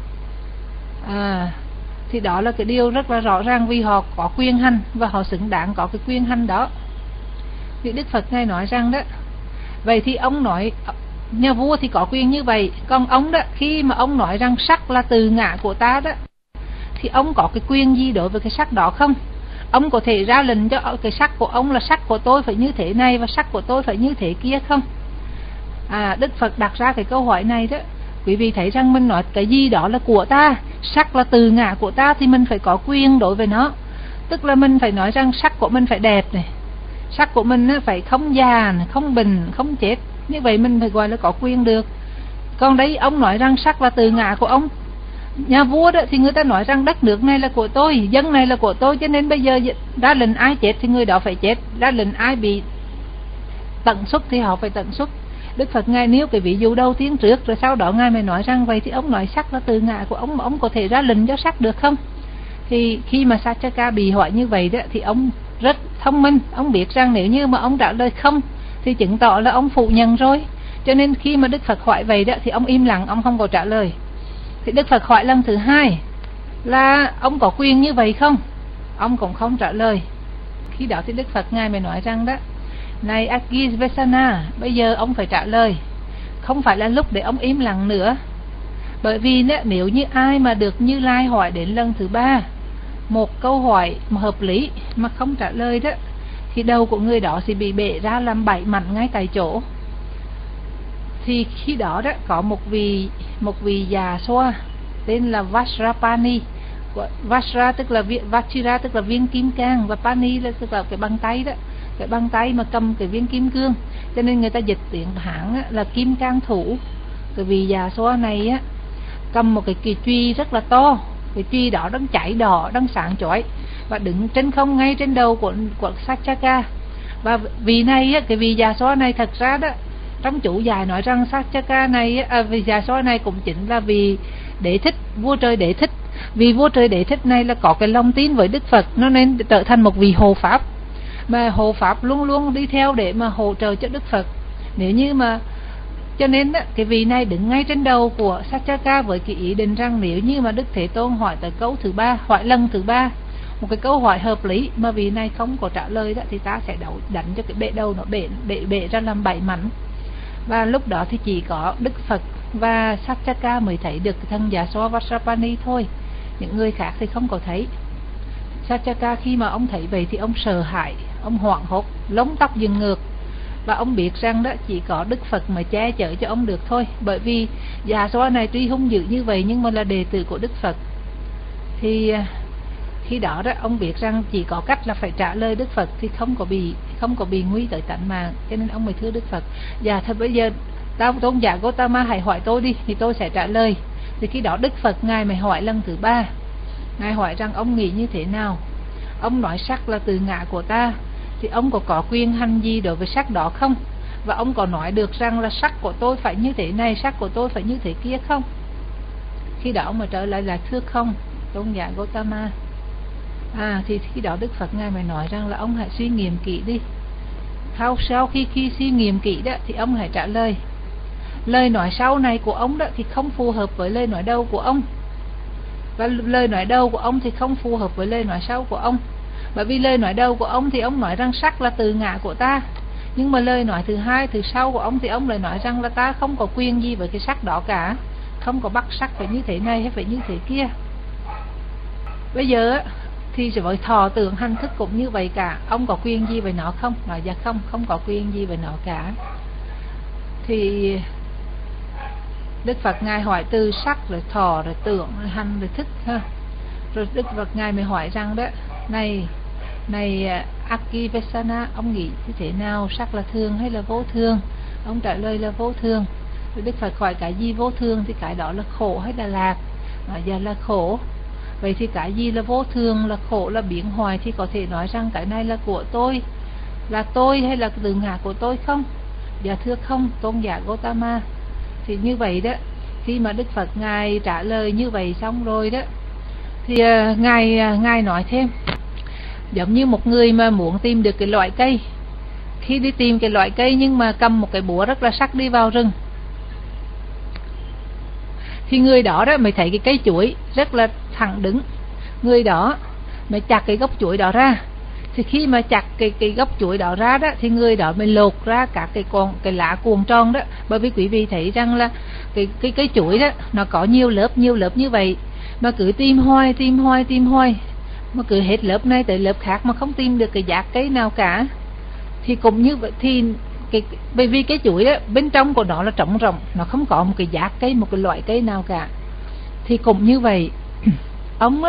Thì đó là cái điều rất là rõ ràng, vì họ có quyền hành và họ xứng đáng có cái quyền hành đó. Thì Đức Phật ngài nói rằng đó, vậy thì ông nói Nhà vua thì có quyền như vậy. Còn ông đó, khi mà ông nói rằng sắc là từ ngã của ta đó, thì ông có cái quyền gì đối với cái sắc đó không? Ông có thể ra lệnh cho cái sắc của ông là sắc của tôi phải như thế này và sắc của tôi phải như thế kia không? Đức Phật đặt ra cái câu hỏi này đó. Quý vị thấy rằng mình nói cái gì đó là của ta, sắc là từ ngã của ta, thì mình phải có quyền đối với nó. Tức là mình phải nói rằng sắc của mình phải đẹp này, sắc của mình phải không già, không bệnh, không chết. Như vậy mình phải gọi là có quyền được. Còn đấy ông nói rằng sắc là từ ngã của ông. Nhà vua đó thì người ta nói rằng đất nước này là của tôi, dân này là của tôi, cho nên bây giờ ra lệnh ai chết thì người đó phải chết, ra lệnh ai bị tận xuất thì họ phải tận xuất. Đức Phật Ngài nêu cái ví dụ đầu tiên trước, rồi sau đó Ngài mới nói rằng vậy thì ông nói sắc là từ ngã của ông, mà ông có thể ra lệnh cho sắc được không? Thì khi mà Saccaka bị hỏi như vậy đó, thì ông rất thông minh, ông biết rằng nếu như mà ông trả lời không thì chứng tỏ là ông phủ nhận rồi. Cho nên khi mà Đức Phật hỏi vậy đó thì ông im lặng, ông không có trả lời. Thì Đức Phật hỏi lần thứ hai là ông có quyền như vậy không? Ông cũng không trả lời. Khi đó thì Đức Phật Ngài mới nói rằng đó, này Akivesana, bây giờ ông phải trả lời, không phải là lúc để ông im lặng nữa. Bởi vì nếu như ai mà được Như Lai hỏi đến lần thứ ba một câu hỏi mà hợp lý mà không trả lời đó, thì đầu của người đó sẽ bị bể ra làm 7 mảnh ngay tại chỗ. Thì khi đó đó có một vị già xoa tên là Vajrapani. Vajra tức là Vajra tức là viên kim cang, và Pani là tức là cái bàn tay đó, cái bàn tay mà cầm cái viên kim cương, cho nên người ta dịch tiếng Hán là kim cang thủ. Cái vị già xoa này á cầm một cái chùy rất là to, cái chùy đó đang cháy đỏ, đang sáng chói, và đứng trên không ngay trên đầu của Saccaka. Và vị này á, cái vị già xoa này thật ra đó, trong chú giải nói rằng Saccaka này vị già xoa này cũng chính là vì Đế Thích, vua trời Đế Thích. Vì vua trời Đế Thích này là có cái lòng tin với Đức Phật, nó nên trở thành một vị hộ pháp, mà hộ pháp luôn luôn đi theo để mà hỗ trợ cho Đức Phật. Nếu như mà cho nên đó, cái vị này đứng ngay trên đầu của Saccaka với cái ý định rằng nếu như mà Đức Thế Tôn hỏi tới câu thứ ba, hỏi lần thứ ba một cái câu hỏi hợp lý mà vị này không có trả lời đó, thì ta sẽ đánh cho cái bệ đầu nó bể ra làm 7 mảnh. Và lúc đó thì chỉ có Đức Phật và Saccaka mới thấy được cái thân già xoa Vajrapani thôi, những người khác thì không có thấy. Saccaka khi mà ông thấy vậy thì ông sợ hãi, ông hoảng hốt, lông tóc dựng ngược, và ông biết rằng đó chỉ có Đức Phật mà che chở cho ông được thôi. Bởi vì già xoa này tuy hung dữ như vậy nhưng mà là đệ tử của Đức Phật. Thì khi đó đó ông biết rằng chỉ có cách là phải trả lời Đức Phật thì không có bị nguy tới tánh mạng, cho nên ông mới thưa Đức Phật: dạ thôi bây giờ tôn giả Gotama hãy hỏi tôi đi thì tôi sẽ trả lời. Thì khi đó Đức Phật Ngài mới hỏi lần thứ ba. Ngài hỏi rằng ông nghĩ như thế nào? Ông nói sắc là từ ngã của ta, thì ông có quyền hành gì đối với sắc đó không? Và ông có nói được rằng là sắc của tôi phải như thế này, sắc của tôi phải như thế kia không? Khi đó ông mà trở lại là thưa không, tôn giả Gotama. Thì khi đó Đức Phật Ngài mới nói rằng là ông hãy suy nghiệm kỹ đi. Sau khi suy nghiệm kỹ đó thì ông hãy trả lời. Lời nói sau này của ông đó thì không phù hợp với lời nói đầu của ông, và lời nói đầu của ông thì không phù hợp với lời nói sau của ông. Bởi vì lời nói đầu của ông thì ông nói rằng sắc là từ ngã của ta, nhưng mà lời nói thứ hai, thứ sau của ông thì ông lại nói rằng là ta không có quyền gì với cái sắc đó cả, không có bắt sắc phải như thế này hay phải như thế kia. Bây giờ thì với thọ tưởng hành thức cũng như vậy cả, ông có quyền gì về nó không? Nói dạ không có quyền gì về nó cả. Thì Đức Phật Ngài hỏi từ sắc rồi thọ rồi tưởng rồi hành rồi thức ha. Rồi Đức Phật Ngài mới hỏi rằng đó, này Akivesana, ông nghĩ như thế nào, sắc là thường hay là vô thường? Ông trả lời là vô thường. Rồi Đức Phật hỏi cái gì vô thường, thì cái đó là khổ hay là lạc? Nói dạ là khổ. Vậy thì cái gì là vô thường, là khổ, là biến hoại, thì có thể nói rằng cái này là của tôi, là tôi hay là từ ngã của tôi không? Dạ thưa không, tôn giả Gotama. Thì như vậy đó, khi mà Đức Phật Ngài trả lời như vậy xong rồi đó, thì Ngài nói thêm, giống như một người mà muốn tìm được cái loại cây, khi đi tìm cái loại cây nhưng mà cầm một cái búa rất là sắc đi vào rừng, thì người đó mới thấy cái cây chuối rất là thẳng đứng, người đó mới chặt cái gốc chuối đó ra, Thì khi mà chặt cái gốc chuỗi đó ra đó, thì người đó mới lột ra các cái lá cuộn tròn đó. Bởi vì quý vị thấy rằng là cái chuỗi đó nó có nhiều lớp như vậy, mà cứ tìm hoài, mà cứ hết lớp này tới lớp khác mà không tìm được cái giác cây nào cả. Thì cũng như vậy, thì bởi vì cái chuỗi đó bên trong của nó là trống rỗng, nó không có một cái giác cây, một cái loại cây nào cả. Thì cũng như vậy, ông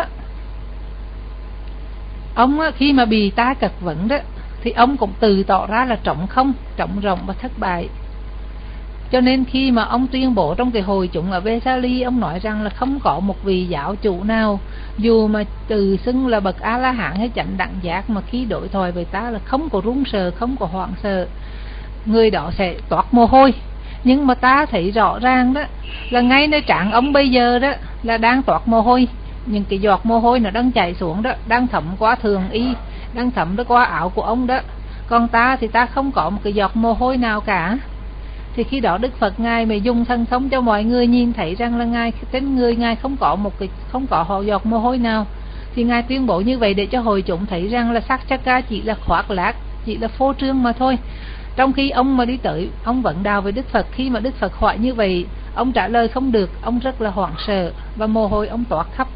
á khi mà bị ta cật vấn đó, thì ông cũng tự tỏ ra là trống không, trống rỗng và thất bại. Cho nên khi mà ông tuyên bố trong cái hội chúng ở Vesali, ông nói rằng là không có một vị giáo chủ nào dù mà tự xưng là bậc A-la-hán hay chánh đẳng giác mà khi đối thoại với ta là không có run sợ, không có hoảng sợ, người đó sẽ toát mồ hôi. Nhưng mà ta thấy rõ ràng đó là ngay nơi trán ông bây giờ đó là đang toát mồ hôi, những cái giọt mồ hôi nó đang chảy xuống đó, đang thấm qua thường y, đang thấm qua áo của ông đó. Còn ta thì ta không có một cái giọt mồ hôi nào cả. Thì khi đó Đức Phật Ngài mới dùng thân sống cho mọi người nhìn thấy rằng là Ngài trên người Ngài không có họ giọt mồ hôi nào. Thì Ngài tuyên bố như vậy để cho hội chúng thấy rằng là Sakchaka chỉ là khoác lác, chỉ là phô trương mà thôi. Trong khi ông mà đi tới, ông vấn đào với Đức Phật, khi mà Đức Phật hỏi như vậy, ông trả lời không được, ông rất là hoảng sợ và mồ hôi ông toát khắp.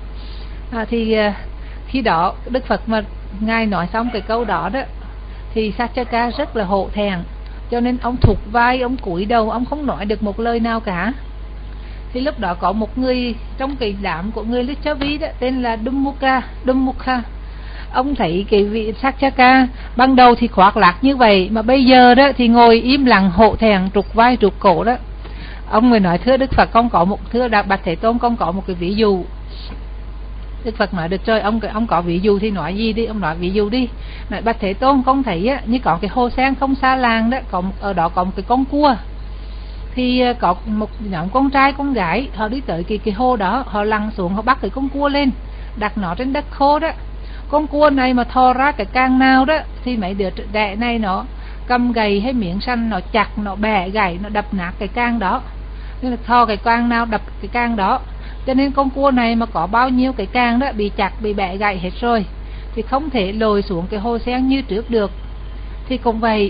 Khi đó Đức Phật mà Ngài nói xong cái câu đó đó, thì Sakchaka rất là hổ thẹn, cho nên ông thụt vai, ông cúi đầu, ông không nói được một lời nào cả. Thì lúc đó có một người trong cái đám của người Lichavi đó, tên là Dhammukha. Ông thấy cái vị Sakchaka ban đầu thì khoác lác như vậy, mà bây giờ đó thì ngồi im lặng hổ thẹn, trục vai trục cổ đó. Ông mới nói: thưa Đức Phật, thưa Bạch Thế Tôn, con có một cái ví dụ. Đức Phật nói: được rồi, ông có ví dụ thì nói gì đi, ông nói ví dụ đi. Nói: Bạch Thế Tôn, con thấy á, như có cái hồ sen không xa làng đó, ở đó có một cái con cua. Thì có một nhóm con trai con gái, họ đi tới cái hồ đó, họ lăn xuống, họ bắt cái con cua lên, đặt nó trên đất khô đó. Con cua này mà thò ra cái càng nào đó, thì mấy đứa trẻ này nó cầm gậy hay miếng săn, nó chặt, nó bẻ gậy, nó đập nát cái càng đó. Nên là thò cái càng nào đập cái càng đó. Cho nên con cua này mà có bao nhiêu cái càng đó bị chặt, bị bẻ gãy hết rồi, thì không thể lội xuống cái hồ sen như trước được. Thì cũng vậy,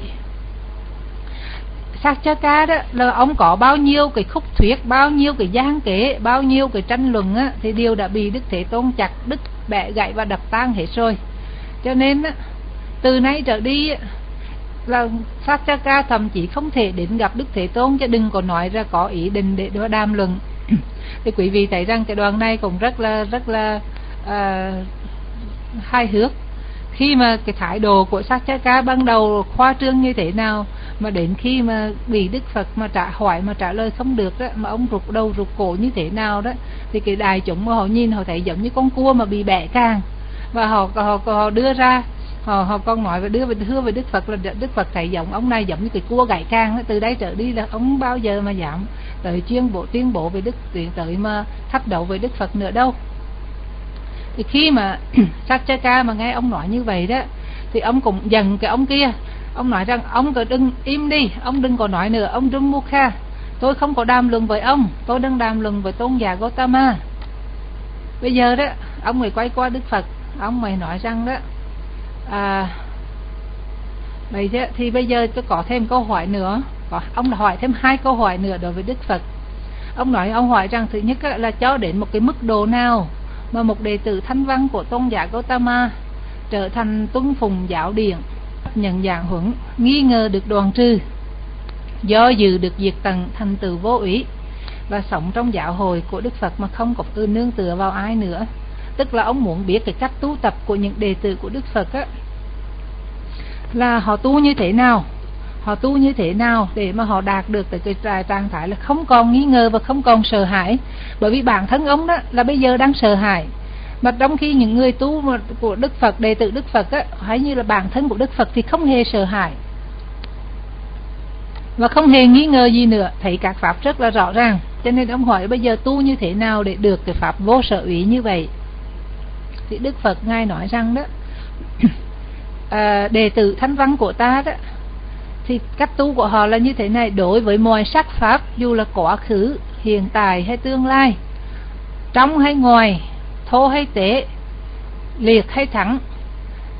Sakchaka đó là ông có bao nhiêu cái khúc thuyết, bao nhiêu cái giảng kể, bao nhiêu cái tranh luận á, thì đều đã bị Đức Thế Tôn chặt đứt, bẻ gãy và đập tan hết rồi. Cho nên á, từ nay trở đi á, là Sakchaka thậm chí không thể đến gặp Đức Thế Tôn, chứ đừng có nói ra có ý định để đàm luận. Thì quý vị thấy rằng cái đoạn này cũng rất là hài hước. Khi mà cái thái độ của Sakchaka ban đầu khoa trương như thế nào, mà đến khi mà bị Đức Phật mà trả lời không được đó, mà ông rụt đầu rụt cổ như thế nào đó, thì cái đại chúng mà họ nhìn họ thấy giống như con cua mà bị bẻ càng, và họ đưa ra, họ còn nói và hứa với Đức Phật là Đức Phật thấy giống ông này giống như cái cua gãy càng đó. Từ đây trở đi là ông bao giờ mà dám tới tuyên bố về tới mà thách đấu với Đức Phật nữa đâu. Thì khi mà Sakchaka mà nghe ông nói như vậy đó, thì ông cũng giận cái ông kia. Ông nói rằng: ông cứ đừng im đi, ông đừng có nói nữa, ông Dhammukha, tôi không có đàm luận với ông, tôi đang đàm luận với tôn giả Gautama. Bây giờ đó ông mới quay qua Đức Phật, ông mới nói rằng đó: thì bây giờ tôi có thêm câu hỏi nữa. Ông đã hỏi thêm 2 câu hỏi nữa đối với Đức Phật. Ông hỏi rằng thứ nhất là cho đến một cái mức độ nào mà một đệ tử thanh văn của tôn giả Gautama trở thành tuân phùng giáo điển, nhận dạng huấn, nghi ngờ được đoạn trừ, do dự được diệt tận, thành tựu vô úy, và sống trong giáo hội của Đức Phật mà không có nương tựa vào ai nữa. Tức là ông muốn biết cái cách tu tập của những đệ tử của Đức Phật á, là họ tu như thế nào để mà họ đạt được tới cái trạng thái là không còn nghi ngờ và không còn sợ hãi. Bởi vì bản thân ông đó là bây giờ đang sợ hãi, mà trong khi những người tu của Đức Phật, đệ tử Đức Phật á, hay như là bản thân của Đức Phật thì không hề sợ hãi và không hề nghi ngờ gì nữa, thấy các pháp rất là rõ ràng. Cho nên ông hỏi bây giờ tu như thế nào để được cái pháp vô sở úy như vậy. Thì Đức Phật Ngài nói rằng đó, đệ tử thanh văn của ta đó, thì cách tu của họ là như thế này: đối với mọi sắc pháp, dù là quá khứ, hiện tại hay tương lai, trong hay ngoài, thô hay tế, liệt hay thẳng,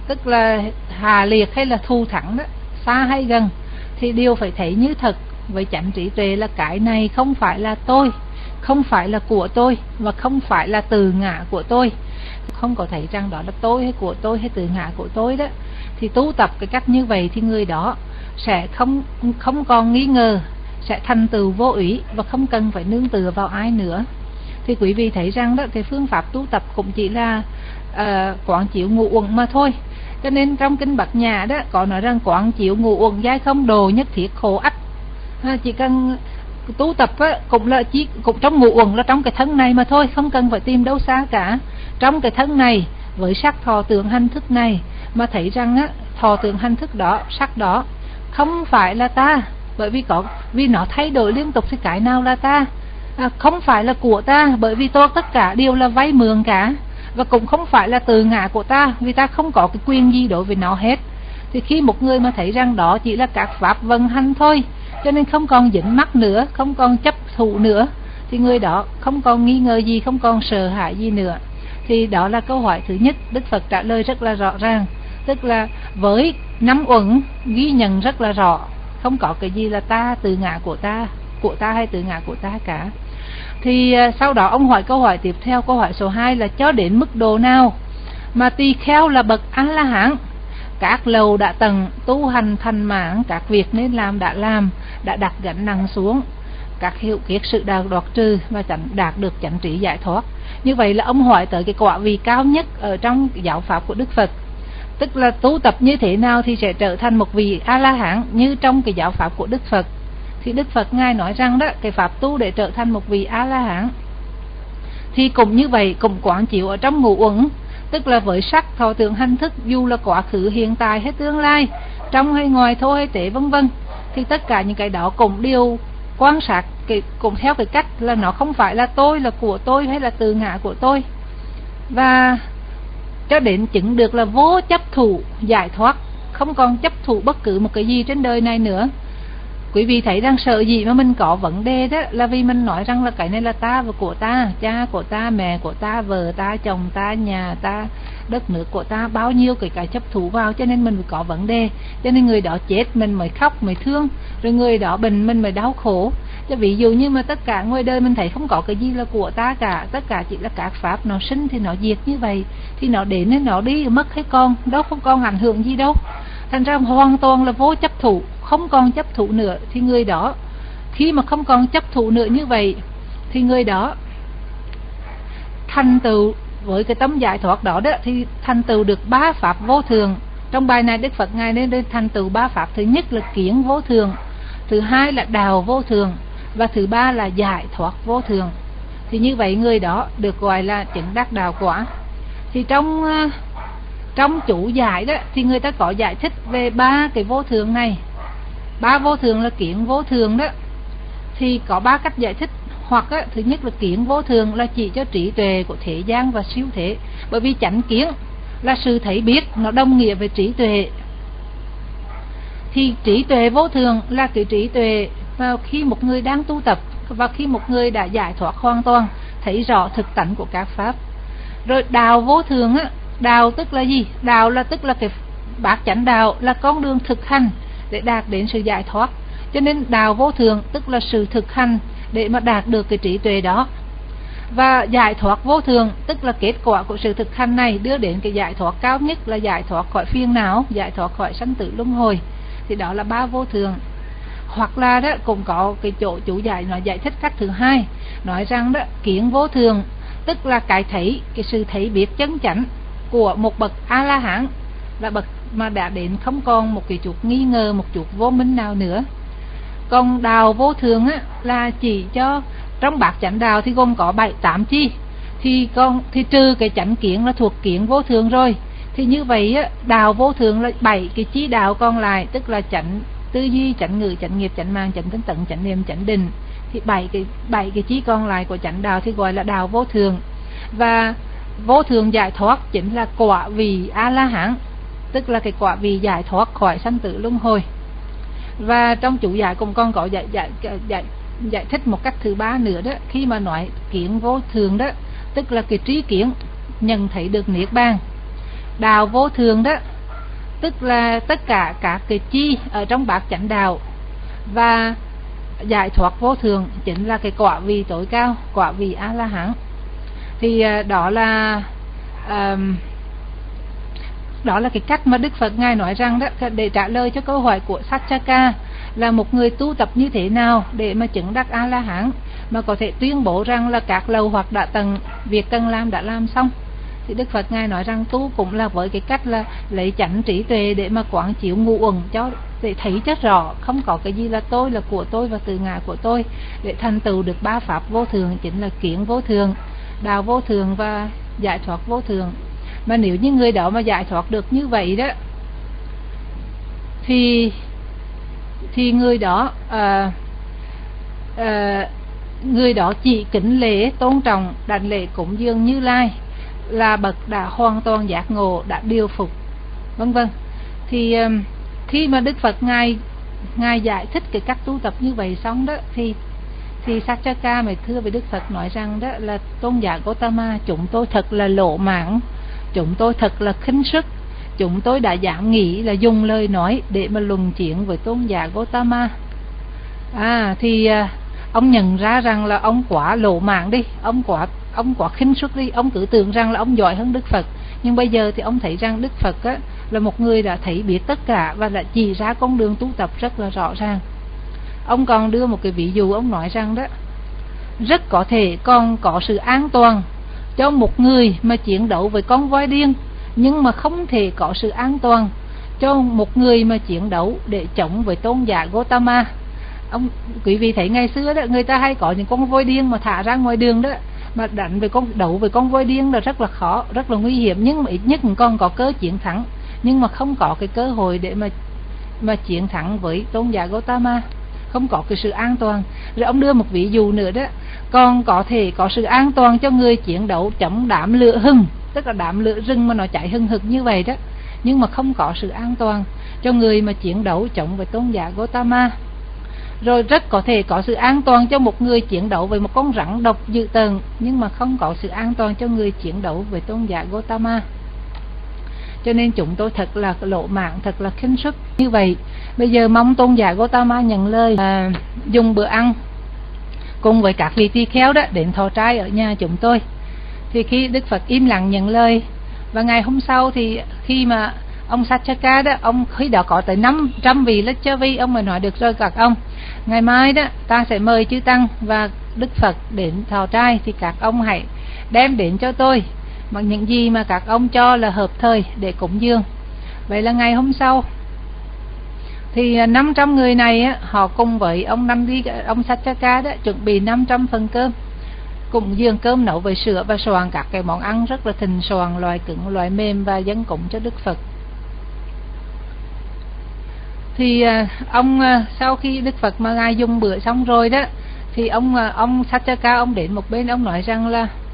tức là hạ liệt hay là thù thắng đó, xa hay gần, thì đều phải thấy như thật với chánh trí tuệ là cái này không phải là tôi, không phải là của tôi, và không phải là từ ngã của tôi. Không có thấy rằng đó là tôi hay của tôi hay từ ngã của tôi đó, thì tu tập cái cách như vậy thì người đó sẽ không còn nghi ngờ, sẽ thành tựu vô úy và không cần phải nương tựa vào ai nữa. Thì quý vị thấy rằng đó, cái phương pháp tu tập cũng chỉ là quán chiếu ngũ uẩn mà thôi. Cho nên trong kinh Bát Nhã đó có nói rằng quán chiếu ngũ uẩn giai không đồ nhất thiết khổ ách. Chỉ cần tu tập á, cũng trong ngũ uẩn là trong cái thân này mà thôi, không cần phải tìm đâu xa cả. Trong cái thân này với sắc thọ tưởng hành thức này mà thấy rằng á, thọ tưởng hành thức đó, sắc đó không phải là ta, bởi vì nó thay đổi liên tục thì cái nào là ta? Không phải là của ta, bởi vì tất cả đều là vay mượn cả, và cũng không phải là từ ngã của ta, vì ta không có cái quyền gì đối với nó hết. Thì khi một người mà thấy rằng đó chỉ là các pháp vận hành thôi, cho nên không còn dính mắc nữa, không còn chấp thụ nữa, thì người đó không còn nghi ngờ gì, không còn sợ hãi gì nữa. Thì đó là câu hỏi thứ nhất. Đức Phật trả lời rất là rõ ràng, tức là với 5 uẩn ghi nhận rất là rõ, không có cái gì là ta, từ ngã của ta hay từ ngã của ta cả. Thì sau đó ông hỏi câu hỏi tiếp theo, câu hỏi số 2 là cho đến mức độ nào mà tỳ kheo là bậc A-la-hán, các lầu đã tầng tu hành thành mãn, các việc nên làm đã làm, đã đặt gánh nặng xuống, các hiệu kiết sự đạt đoạt trừ và đạt được chánh trí giải thoát. Như vậy là ông hỏi tới cái quả vị cao nhất ở trong giáo pháp của Đức Phật, tức là tu tập như thế nào thì sẽ trở thành một vị A-la-hán như trong cái giáo pháp của Đức Phật. Thì Đức Phật Ngài nói rằng đó, cái pháp tu để trở thành một vị A-la-hán thì cũng như vậy, cũng quán chiếu ở trong ngũ uẩn, tức là với sắc thọ tưởng hành thức, dù là quá khứ, hiện tại hay tương lai, trong hay ngoài, thô hay tế, vân vân, thì tất cả những cái đó cũng đều quan sát cũng theo cái cách là nó không phải là tôi, là của tôi hay là từ ngã của tôi, và cho đến chứng được là vô chấp thủ giải thoát, không còn chấp thủ bất cứ một cái gì trên đời này nữa. Quý vị thấy rằng sợ gì mà mình có vấn đề đó là vì mình nói rằng là cái này là ta và của ta, cha của ta, mẹ của ta, vợ ta, chồng ta, nhà ta, đất nước của ta, bao nhiêu cái chấp thủ vào, cho nên mình mới có vấn đề. Cho nên người đó chết mình mới khóc, mới thương, rồi người đó bệnh mình mới đau khổ. Cho ví dụ như mà tất cả ngoài đời mình thấy không có cái gì là của ta cả, tất cả chỉ là các pháp, nó sinh thì nó diệt như vậy, thì nó đến hay nó đi, mất hay con, đâu không còn ảnh hưởng gì đâu. Thành ra hoàn toàn là vô chấp thủ, không còn chấp thủ nữa. Thì người đó khi mà không còn chấp thủ nữa như vậy thì người đó thành tựu với cái tấm giải thoát đó thì thành tựu được 3 pháp vô thường. Trong bài này Đức Phật Ngài nên thành tựu 3 pháp. Thứ nhất là kiến vô thường, thứ hai là đào vô thường, và thứ ba là giải thoát vô thường. Thì như vậy người đó được gọi là chứng đắc đạo quả. Thì trong chủ giải đó thì người ta có giải thích về 3 cái vô thường này. 3 vô thường là kiến vô thường đó, thì có 3 cách giải thích. Hoặc thứ nhất là kiến vô thường là chỉ cho trí tuệ của thế gian và siêu thế, bởi vì chánh kiến là sự thấy biết, nó đồng nghĩa với trí tuệ. Thì trí tuệ vô thường là cái trí tuệ vào khi một người đang tu tập, và khi một người đã giải thoát hoàn toàn, thấy rõ thực tánh của các pháp. Rồi đạo vô thường đạo tức là gì? Đạo là tức là cái bát chánh đạo, là con đường thực hành để đạt đến sự giải thoát. Cho nên đạo vô thường tức là sự thực hành để mà đạt được cái trí tuệ đó. Và giải thoát vô thường tức là kết quả của sự thực hành này đưa đến cái giải thoát cao nhất, là giải thoát khỏi phiền não, giải thoát khỏi sanh tử luân hồi. Thì đó là 3 vô thường. Hoặc là đó cũng có cái chỗ chủ giải nó giải thích cách thứ hai, nói rằng đó kiến vô thường tức là cái sự thấy biết chân chánh của một bậc A-la-hán, là bậc mà đã đến không còn một cái chút nghi ngờ, một chút vô minh nào nữa. Còn đạo vô thường là chỉ cho trong bát chánh đạo thì gồm có 7-8 chi, thì trừ cái chánh kiến là thuộc kiến vô thường rồi. Thì như vậy đạo vô thường là 7 cái chi đạo còn lại, tức là chánh tư duy, chánh ngữ, chánh nghiệp, chánh mạng, chánh tinh tấn, chánh niệm, chánh định. Thì 7 cái chi còn lại của chánh đạo thì gọi là đạo vô thường. Và vô thường giải thoát chính là quả vị A-la-hán, tức là cái quả vị giải thoát khỏi sanh tử luân hồi. Và trong chủ giải cũng còn có giải thích một cách thứ ba nữa đó. Khi mà nói kiến vô thường đó, tức là cái trí kiến nhận thấy được niết bàn. Đạo vô thường đó tức là tất cả các cái chi ở trong bát chánh đạo, và giải thoát vô thường chính là cái quả vị tối cao, quả vị A La Hán. Thì đó là cái cách mà Đức Phật ngài nói rằng đó, để trả lời cho câu hỏi của Saccaka là một người tu tập như thế nào để mà chứng đắc A La Hán, mà có thể tuyên bố rằng là các lầu hoặc đã việc cần làm đã làm xong. Thì Đức Phật ngài nói rằng tu cũng là với cái cách là lấy chánh trí tuệ để mà quán chiếu ngũ uẩn, cho để thấy rất rõ không có cái gì là tôi, là của tôi và tự ngã của tôi, để thành tựu được ba pháp vô thường, chính là kiến vô thường, đạo vô thường và giải thoát vô thường. Mà nếu như người đó mà giải thoát được như vậy đó, thì người đó chỉ kính lễ tôn trọng đảnh lễ cúng dường Như Lai là bậc đã hoàn toàn giác ngộ, đã điều phục, vân vân. Thì khi mà Đức Phật ngài giải thích cái cách tu tập như vậy xong đó, thì Saccaka mới thưa với Đức Phật nói rằng đó là tôn giả Gotama, chúng tôi thật là lỗ mãng, chúng tôi thật là khinh suất, chúng tôi đã dám nghĩ là dùng lời nói để mà luận chiến với tôn giả Gotama. Thì ông nhận ra rằng là ông quá lỗ mãng đi, ông quá khinh suất đi, ông cứ tưởng rằng là ông giỏi hơn Đức Phật. Nhưng bây giờ thì ông thấy rằng Đức Phật á, là một người đã thấy biết tất cả và đã chỉ ra con đường tu tập rất là rõ ràng. Ông còn đưa một cái ví dụ, ông nói rằng đó, rất có thể còn có sự an toàn cho một người mà chiến đấu với con voi điên, nhưng mà không thể có sự an toàn cho một người mà chiến đấu để chống với tôn giả Gotama. Quý vị thấy ngày xưa đó, người ta hay có những con voi điên mà thả ra ngoài đường đó, mà đấu với con voi điên là rất là khó, rất là nguy hiểm, nhưng mà ít nhất còn có cơ chiến thắng, nhưng mà không có cái cơ hội để mà chiến thắng với tôn giả Gotama, không có cái sự an toàn. Rồi ông đưa một ví dụ nữa đó, còn có thể có sự an toàn cho người chiến đấu chống đám lửa hừng, tức là đám lửa rừng mà nó cháy hừng hực như vậy đó, nhưng mà không có sự an toàn cho người mà chiến đấu chống với tôn giả Gotama. Rồi rất có thể có sự an toàn cho một người chiến đấu với một con rắn độc dữ tợn, nhưng mà không có sự an toàn cho người chiến đấu với tôn giả Gotama. Cho nên chúng tôi thật là lỗ mãng, thật là khinh suất như vậy. Bây giờ mong tôn giả Gotama nhận lời dùng bữa ăn cùng với các vị tỳ kheo đó đến thọ trai ở nhà chúng tôi. Thì khi Đức Phật im lặng nhận lời, và ngày hôm sau thì khi mà ông Saccaka đó, ông khi đó có tới 500 vị Licchavi, ông mới nói được rồi các ông, ngày mai đó ta sẽ mời chư tăng và Đức Phật đến thọ trai, thì các ông hãy đem đến cho tôi bằng những gì mà các ông cho là hợp thời để cúng dường. Vậy là ngày hôm sau thì 500 người này á, họ cùng với ông Saccaka đó chuẩn bị 500 phần cơm, cúng dường cơm nấu với sữa và xoàn các cái món ăn rất là thịnh soạn, loại cứng, loại mềm, và dâng cúng cho Đức Phật. Thì sau khi Đức Phật mà ngài dùng bữa xong rồi đó, thì ông Saccaka ông đến một bên, ông nói rằng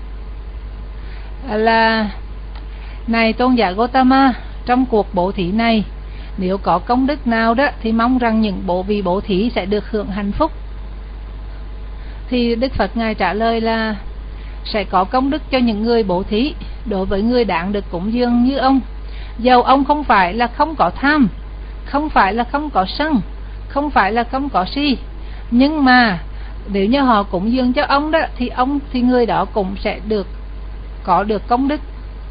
là này tôn giả Gotama, trong cuộc bố thí này nếu có công đức nào đó thì mong rằng những vị bố thí sẽ được hưởng hạnh phúc. Thì Đức Phật ngài trả lời là sẽ có công đức cho những người bố thí đối với người đáng được cúng dường như ông, dầu ông không phải là không có tham, không phải là không có sân, không phải là không có si, nhưng mà nếu như họ cúng dường cho ông đó thì người đó cũng sẽ có được công đức.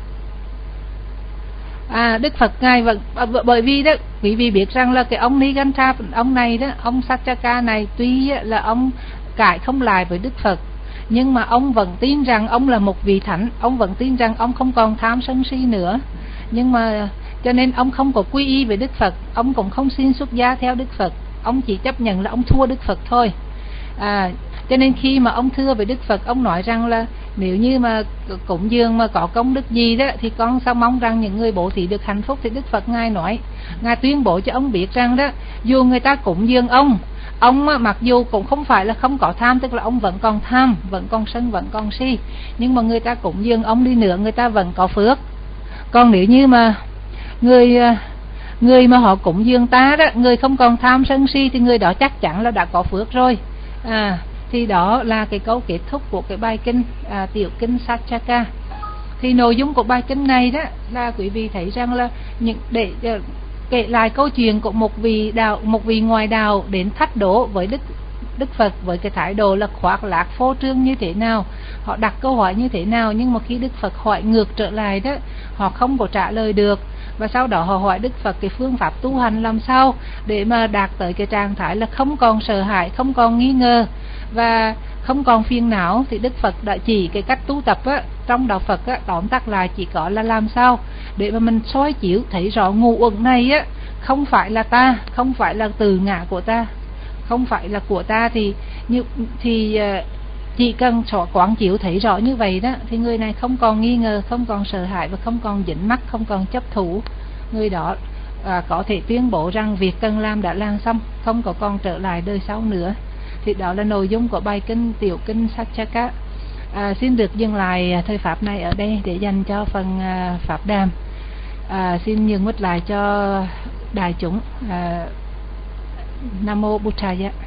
Đức Phật ngài bởi vì đó quý vị biết rằng là cái ông Nigantha, ông này đó, ông Saccaka này, tuy là ông cãi không lại với Đức Phật, nhưng mà ông vẫn tin rằng ông là một vị thánh, ông vẫn tin rằng ông không còn tham sân si nữa, nhưng mà cho nên ông không có quy y với Đức Phật, ông cũng không xin xuất gia theo Đức Phật, ông chỉ chấp nhận là ông thua Đức Phật thôi. Cho nên khi mà ông thưa với Đức Phật, ông nói rằng là nếu như mà cúng dường mà có công đức gì đó thì con sao mong rằng những người bố thí được hạnh phúc. Thì Đức Phật ngài nói, ngài tuyên bố cho ông biết rằng đó, dù người ta cúng dường ông mặc dù cũng không phải là không có tham, tức là ông vẫn còn tham, vẫn còn sân, vẫn còn si, nhưng mà người ta cúng dường ông đi nữa, người ta vẫn có phước. Còn nếu như mà người mà họ cúng dường ta đó, người không còn tham sân si, thì người đó chắc chắn là đã có phước rồi. Thì đó là cái câu kết thúc của cái bài kinh tiểu kinh Saccaka. Thì nội dung của bài kinh này đó là quý vị thấy rằng là kể lại câu chuyện của một vị ngoại đạo đến thách đố với Đức Phật với cái thái độ là khoác lác phô trương như thế nào, họ đặt câu hỏi như thế nào, nhưng mà khi Đức Phật hỏi ngược trở lại đó, họ không có trả lời được. Và sau đó họ hỏi Đức Phật cái phương pháp tu hành làm sao để mà đạt tới cái trạng thái là không còn sợ hãi, không còn nghi ngờ và không còn phiền não. Thì Đức Phật đã chỉ cái cách tu tập á, trong đạo Phật á, tóm tắt lại chỉ có là làm sao để mà mình soi chiếu thấy rõ ngũ uẩn này á không phải là ta, không phải là từ ngã của ta, không phải là của ta, thì chỉ cần quán chiếu thấy rõ như vậy đó thì người này không còn nghi ngờ, không còn sợ hãi và không còn dính mắc, không còn chấp thủ. Người đó có thể tuyên bố rằng việc cần làm đã làm xong, không có còn trở lại đời sau nữa. Thì đó là nội dung của bài kinh Tiểu Kinh Saccaka. Xin được dừng lại thời pháp này ở đây để dành cho phần pháp đàm. Xin nhường mic lại cho đại chúng. Nam mô Bụt Thaya.